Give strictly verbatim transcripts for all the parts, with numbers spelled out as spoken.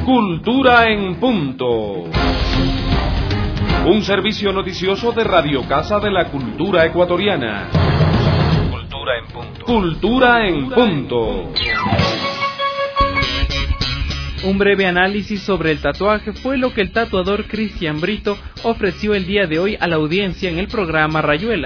Cultura en punto. Un servicio noticioso de Radio Casa de la Cultura Ecuatoriana. Cultura en punto. Cultura en punto. Un breve análisis sobre el tatuaje fue lo que el tatuador Cristian Brito ofreció el día de hoy a la audiencia en el programa Rayuela.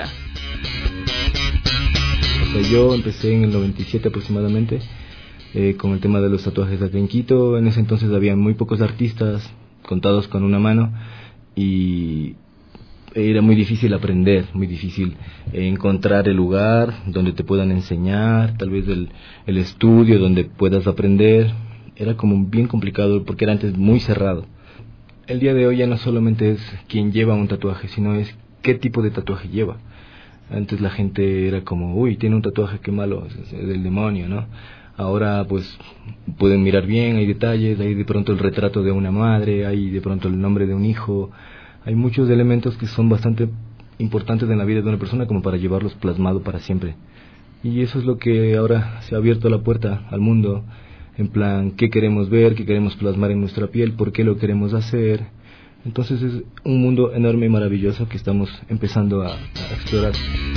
O sea, yo empecé en el noventa y siete aproximadamente eh, con el tema de los tatuajes acá en Quito. En ese entonces había muy pocos artistas, contados con una mano, y era muy difícil aprender, muy difícil encontrar el lugar donde te puedan enseñar, tal vez el, el estudio donde puedas aprender. Era como bien complicado porque era antes muy cerrado. El día de hoy ya no solamente es quien lleva un tatuaje, sino es qué tipo de tatuaje lleva. Antes la gente era como, uy, tiene un tatuaje, qué malo, es del demonio, ¿no? Ahora pues pueden mirar bien, hay detalles, hay de pronto el retrato de una madre, hay de pronto el nombre de un hijo. Hay muchos elementos que son bastante importantes en la vida de una persona como para llevarlos plasmado para siempre. Y eso es lo que ahora se ha abierto la puerta al mundo. En plan, qué queremos ver, qué queremos plasmar en nuestra piel, por qué lo queremos hacer. Entonces es un mundo enorme y maravilloso que estamos empezando a, a explorar.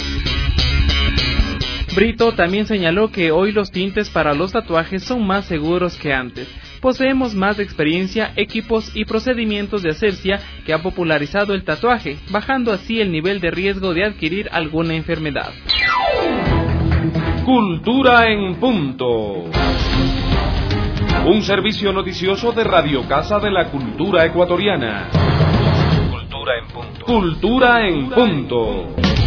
Brito también señaló que hoy los tintes para los tatuajes son más seguros que antes. Poseemos más experiencia, equipos y procedimientos de asepsia que ha popularizado el tatuaje, bajando así el nivel de riesgo de adquirir alguna enfermedad. Cultura en punto. Un servicio noticioso de Radio Casa de la Cultura Ecuatoriana. Cultura en punto. Cultura en punto.